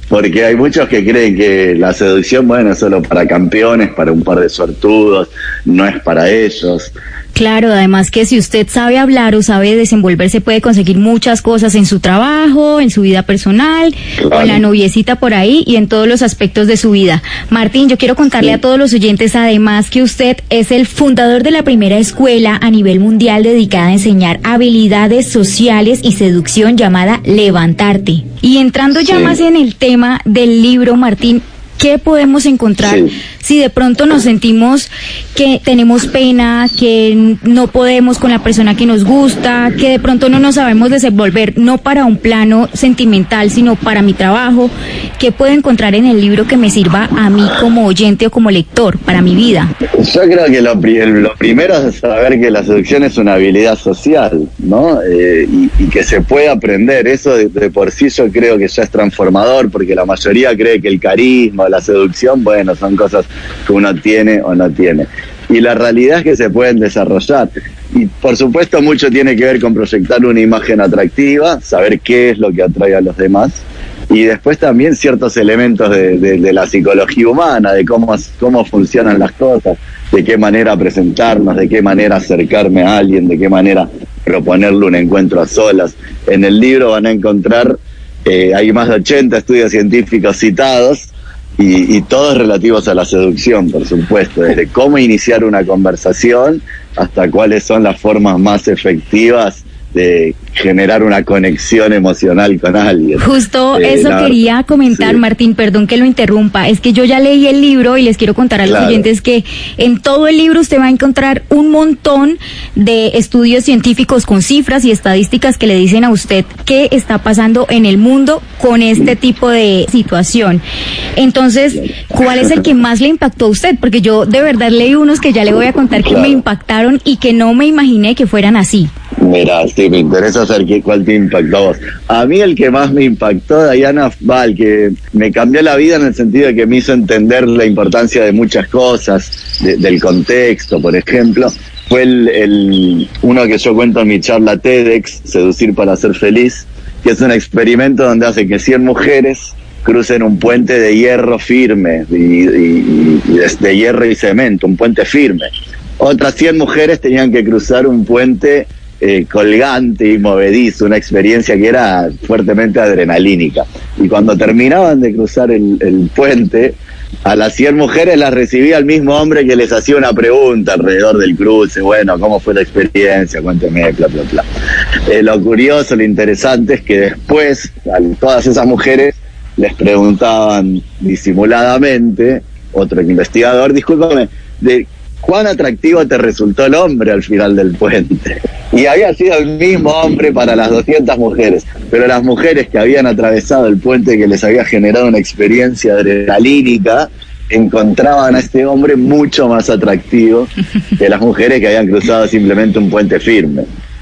porque hay muchos que creen que la seducción, bueno, es solo para campeones, para un par de suertudos, no es para ellos. Claro, además que si usted sabe hablar o sabe desenvolverse, puede conseguir muchas cosas en su trabajo, en su vida personal, claro, con la noviecita por ahí y en todos los aspectos de su vida. Martín, yo quiero contarle sí. a todos los oyentes, además, que usted es el fundador de la primera escuela a nivel mundial dedicada a enseñar habilidades sociales y seducción llamada Levantarte. Y entrando ya sí. más en el tema del libro, Martín, ¿qué podemos encontrar sí. si de pronto nos sentimos que tenemos pena, que no podemos con la persona que nos gusta, que de pronto no nos sabemos desenvolver, no para un plano sentimental, sino para mi trabajo? ¿Qué puedo encontrar en el libro que me sirva a mí como oyente o como lector, para mi vida? Yo creo que lo, lo primero es saber que la seducción es una habilidad social, ¿no? Eh, y, y que se puede aprender. Eso de, de por sí yo creo que ya es transformador, porque la mayoría cree que el carisma, la seducción, bueno, son cosas que uno tiene o no tiene. Y la realidad es que se pueden desarrollar. Y por supuesto mucho tiene que ver con proyectar una imagen atractiva, saber qué es lo que atrae a los demás. Y después también ciertos elementos de, de, de la psicología humana, de cómo, cómo funcionan las cosas, de qué manera presentarnos, de qué manera acercarme a alguien, de qué manera proponerle un encuentro a solas. En el libro van a encontrar, eh, hay más de ochenta estudios científicos citados, Y, y todos relativos a la seducción, por supuesto, desde cómo iniciar una conversación hasta cuáles son las formas más efectivas de generar una conexión emocional con alguien. Justo eh, eso la, quería comentar, sí. Martín, perdón que lo interrumpa, es que yo ya leí el libro y les quiero contar a los claro. oyentes que en todo el libro usted va a encontrar un montón de estudios científicos con cifras y estadísticas que le dicen a usted qué está pasando en el mundo con este tipo de situación. Entonces, ¿cuál es el que más le impactó a usted? Porque yo de verdad leí unos que ya le voy a contar claro. que me impactaron y que no me imaginé que fueran así. Mira, sí, me interesa saber qué, cuál te impactó a vos. A mí el que más me impactó, Diana, va, el que me cambió la vida en el sentido de que me hizo entender la importancia de muchas cosas, de, del contexto, por ejemplo, fue el, el uno que yo cuento en mi charla TEDx, Seducir para ser feliz, que es un experimento donde hace que cien mujeres crucen un puente de hierro firme, y, y, y de, de hierro y cemento, un puente firme. Otras cien mujeres tenían que cruzar un puente Eh, colgante y movedizo, una experiencia que era fuertemente adrenalínica. Y cuando terminaban de cruzar el, el puente, a las cien mujeres las recibía el mismo hombre que les hacía una pregunta alrededor del cruce. Bueno, ¿cómo fue la experiencia? Cuénteme, bla, bla, bla. Eh, lo curioso, lo interesante es que después a todas esas mujeres les preguntaban disimuladamente, otro investigador, discúlpame, de ¿cuán atractivo te resultó el hombre al final del puente? Y había sido el mismo hombre para las doscientas mujeres, pero las mujeres que habían atravesado el puente que les había generado una experiencia adrenalínica, encontraban a este hombre mucho más atractivo que las mujeres que habían cruzado simplemente un puente firme.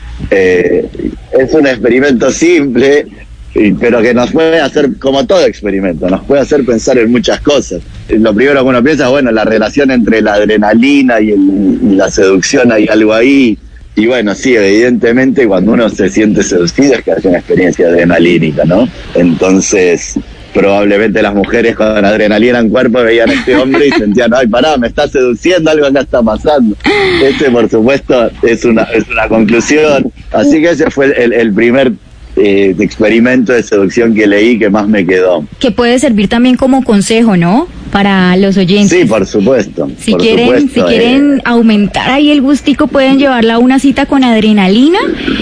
Eh, es un experimento simple, pero que nos puede hacer, como todo experimento, nos puede hacer pensar en muchas cosas. Lo primero que uno piensa, bueno, la relación entre la adrenalina y, el, y la seducción, hay algo ahí. Y bueno, sí, evidentemente cuando uno se siente seducido es que hace una experiencia adrenalínica, ¿no? Entonces, probablemente las mujeres con adrenalina en cuerpo veían a este hombre y sentían, ay, pará, me está seduciendo, algo acá está pasando. Ese, por supuesto, es una, es una conclusión. Así que ese fue el, el primer Eh, de experimento de seducción que leí que más me quedó. Que puede servir también como consejo, ¿no? Para los oyentes. Sí, por supuesto. Si por quieren, supuesto, si quieren eh, aumentar ahí el gustico, pueden llevarla a una cita con adrenalina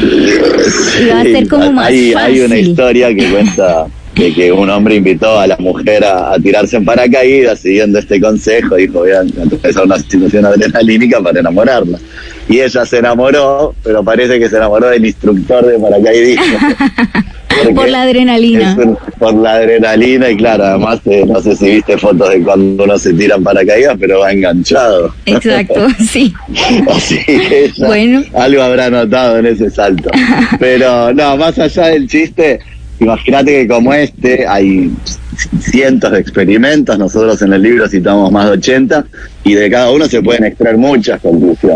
y va a ser como más hay, fácil. Hay una historia que cuenta de que un hombre invitó a la mujer a, a tirarse en paracaídas, siguiendo este consejo, dijo, voy a empezar una situación adrenalínica para enamorarla. Y ella se enamoró, pero parece que se enamoró del instructor de paracaidismo. Por la adrenalina. Un, por la adrenalina, y claro, además, eh, no sé si viste fotos de cuando uno se tira en paracaídas, pero va enganchado. Exacto, sí. Así que ella bueno. algo habrá notado en ese salto. Pero no, más allá del chiste, imagínate que como este hay cientos de experimentos, nosotros en el libro citamos más de ochenta, y de cada uno se pueden extraer muchas conclusiones.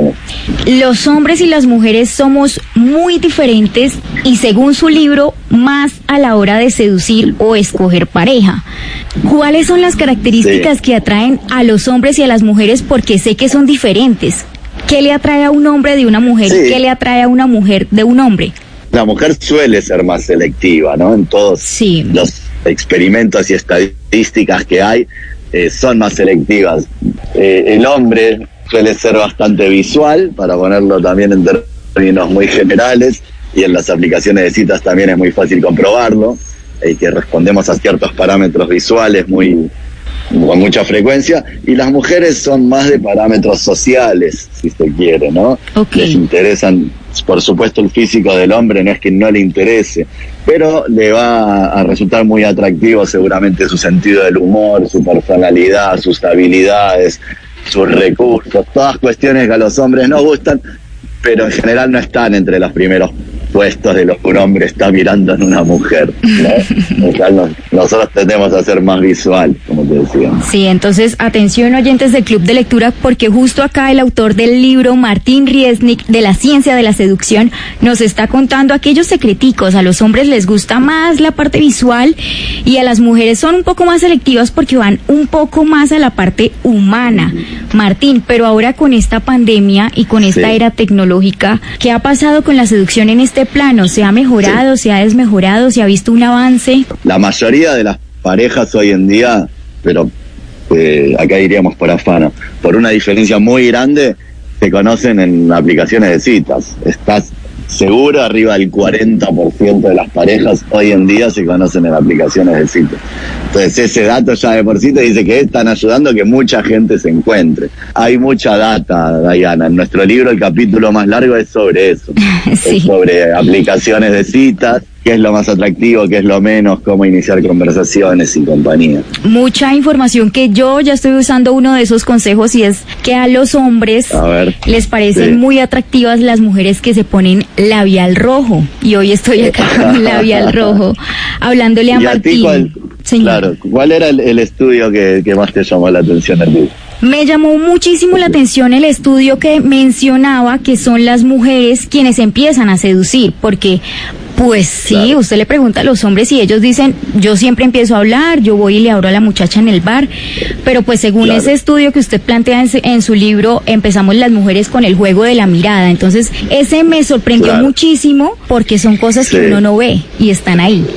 los hombres y las mujeres somos muy diferentes y según su libro, más a la hora de seducir o escoger pareja. ¿Cuáles son las características sí. que atraen a los hombres y a las mujeres? Porque sé que son diferentes. ¿Qué le atrae a un hombre de una mujer sí. y qué le atrae a una mujer de un hombre? La mujer suele ser más selectiva, ¿no? En todos sí. los experimentos y estadísticas que hay, eh, son más selectivas. Eh, el hombre suele ser bastante visual, para ponerlo también en términos muy generales, y en las aplicaciones de citas también es muy fácil comprobarlo, eh, que respondemos a ciertos parámetros visuales muy con mucha frecuencia, y las mujeres son más de parámetros sociales, si se quiere, ¿no? Okay. Les interesan, por supuesto, el físico del hombre, no es que no le interese, pero le va a resultar muy atractivo seguramente su sentido del humor, su personalidad, sus habilidades, sus recursos, todas cuestiones que a los hombres nos gustan, pero en general no están entre los primeros puestos de lo que un hombre está mirando en una mujer, ¿no? O sea, no, nosotros tendemos a ser más visual, como te decía. Sí, entonces, atención oyentes del Club de Lectura, porque justo acá el autor del libro, Martín Riesnik, de la ciencia de la seducción, nos está contando aquellos secreticos. A los hombres les gusta más la parte visual y a las mujeres son un poco más selectivas porque van un poco más a la parte humana. Martín, pero ahora con esta pandemia y con esta sí. era tecnológica, ¿qué ha pasado con la seducción en este plano? ¿Se ha mejorado, sí. se ha desmejorado, se ha visto un avance? La mayoría de las parejas hoy en día, pero eh, acá diríamos por afano, por una diferencia muy grande, se conocen en aplicaciones de citas. Estás seguro, arriba del cuarenta por ciento de las parejas hoy en día se conocen en aplicaciones de citas. Entonces ese dato ya de por sí te dice que están ayudando a que mucha gente se encuentre. Hay mucha data, Diana. En nuestro libro el capítulo más largo es sobre eso. Sí. Es sobre aplicaciones de citas, qué es lo más atractivo, qué es lo menos, cómo iniciar conversaciones y compañía. Mucha información que yo ya estoy usando uno de esos consejos, y es que a los hombres a ver, les parecen sí. muy atractivas las mujeres que se ponen labial rojo. Y hoy estoy acá con labial rojo, hablándole a, ¿Y Martín. A ti cuál, claro, ¿cuál era el, el estudio que, que más te llamó la atención a ti? Me llamó muchísimo la atención el estudio que mencionaba que son las mujeres quienes empiezan a seducir, porque pues sí, claro. usted le pregunta a los hombres y ellos dicen, yo siempre empiezo a hablar, yo voy y le abro a la muchacha en el bar, pero pues según claro. ese estudio que usted plantea en, en su libro, empezamos las mujeres con el juego de la mirada. Entonces ese me sorprendió claro. muchísimo, porque son cosas sí. que uno no ve y están ahí.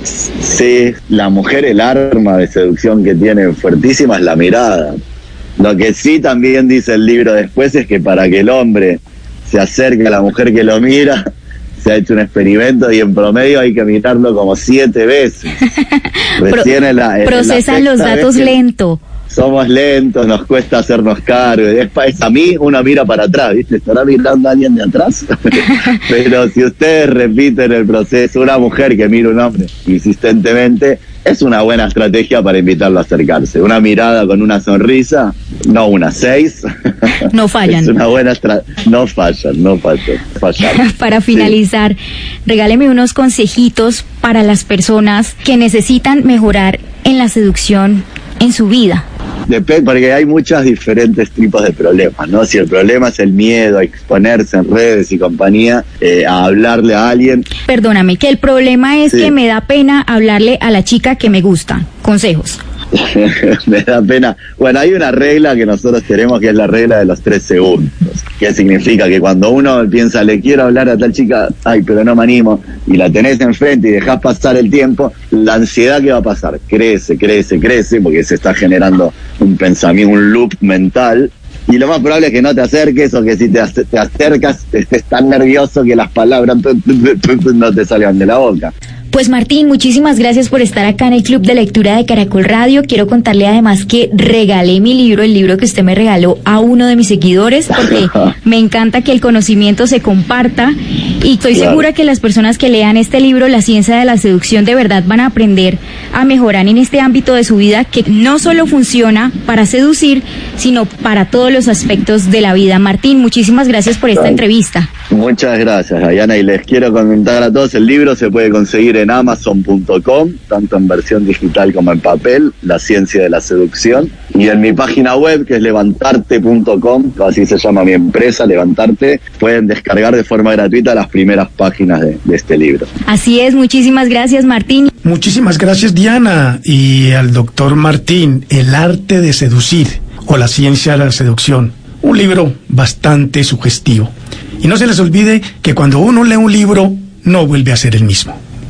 Sí, la mujer, el arma de seducción que tiene fuertísima es la mirada. Lo que sí también dice el libro después es que para que el hombre se acerque a la mujer que lo mira, se ha hecho un experimento y en promedio hay que mirarlo como siete veces. Recién en la, en Procesan la los datos lento. Somos lentos, nos cuesta hacernos cargo. Después, a mí uno mira para atrás, ¿viste? ¿Estará mirando a alguien de atrás? Pero si ustedes repiten el proceso, una mujer que mira a un hombre insistentemente, es una buena estrategia para invitarlo a acercarse. Una mirada con una sonrisa, no una seis. No fallan. Es una buena estrategia. No fallan, no fallan. fallan. Para finalizar, sí. regáleme unos consejitos para las personas que necesitan mejorar en la seducción en su vida. Depende, porque hay muchos diferentes tipos de problemas, ¿no? Si el problema es el miedo a exponerse en redes y compañía, eh, a hablarle a alguien. Perdóname, que el problema es sí. que me da pena hablarle a la chica que me gusta. Consejos. Me da pena. Bueno, hay una regla que nosotros tenemos, que es la regla de los tres segundos, que significa que cuando uno piensa, le quiero hablar a tal chica, ay, pero no me animo, y la tenés enfrente y dejás pasar el tiempo, la ansiedad que va a pasar, crece, crece, crece, porque se está generando un pensamiento, un loop mental, y lo más probable es que no te acerques, o que si te, te acercas estés tan nervioso que las palabras no te salgan de la boca. Pues Martín, muchísimas gracias por estar acá en el Club de Lectura de Caracol Radio. Quiero contarle además que regalé mi libro, el libro que usted me regaló, a uno de mis seguidores, porque me encanta que el conocimiento se comparta, y estoy claro. segura que las personas que lean este libro, La ciencia de la seducción, de verdad van a aprender a mejorar en este ámbito de su vida, que no solo funciona para seducir, sino para todos los aspectos de la vida. Martín, muchísimas gracias por esta claro. entrevista. Muchas gracias, Diana, y les quiero comentar a todos, el libro se puede conseguir en amazon punto com, tanto en versión digital como en papel, La ciencia de la seducción, y en mi página web, que es levantarte punto com, así se llama mi empresa, Levantarte, pueden descargar de forma gratuita las primeras páginas de, de este libro. Así es, muchísimas gracias, Martín. Muchísimas gracias, Diana, y al doctor Martín, El arte de seducir, o La ciencia de la seducción, un libro bastante sugestivo. Y no se les olvide que cuando uno lee un libro, no vuelve a ser el mismo.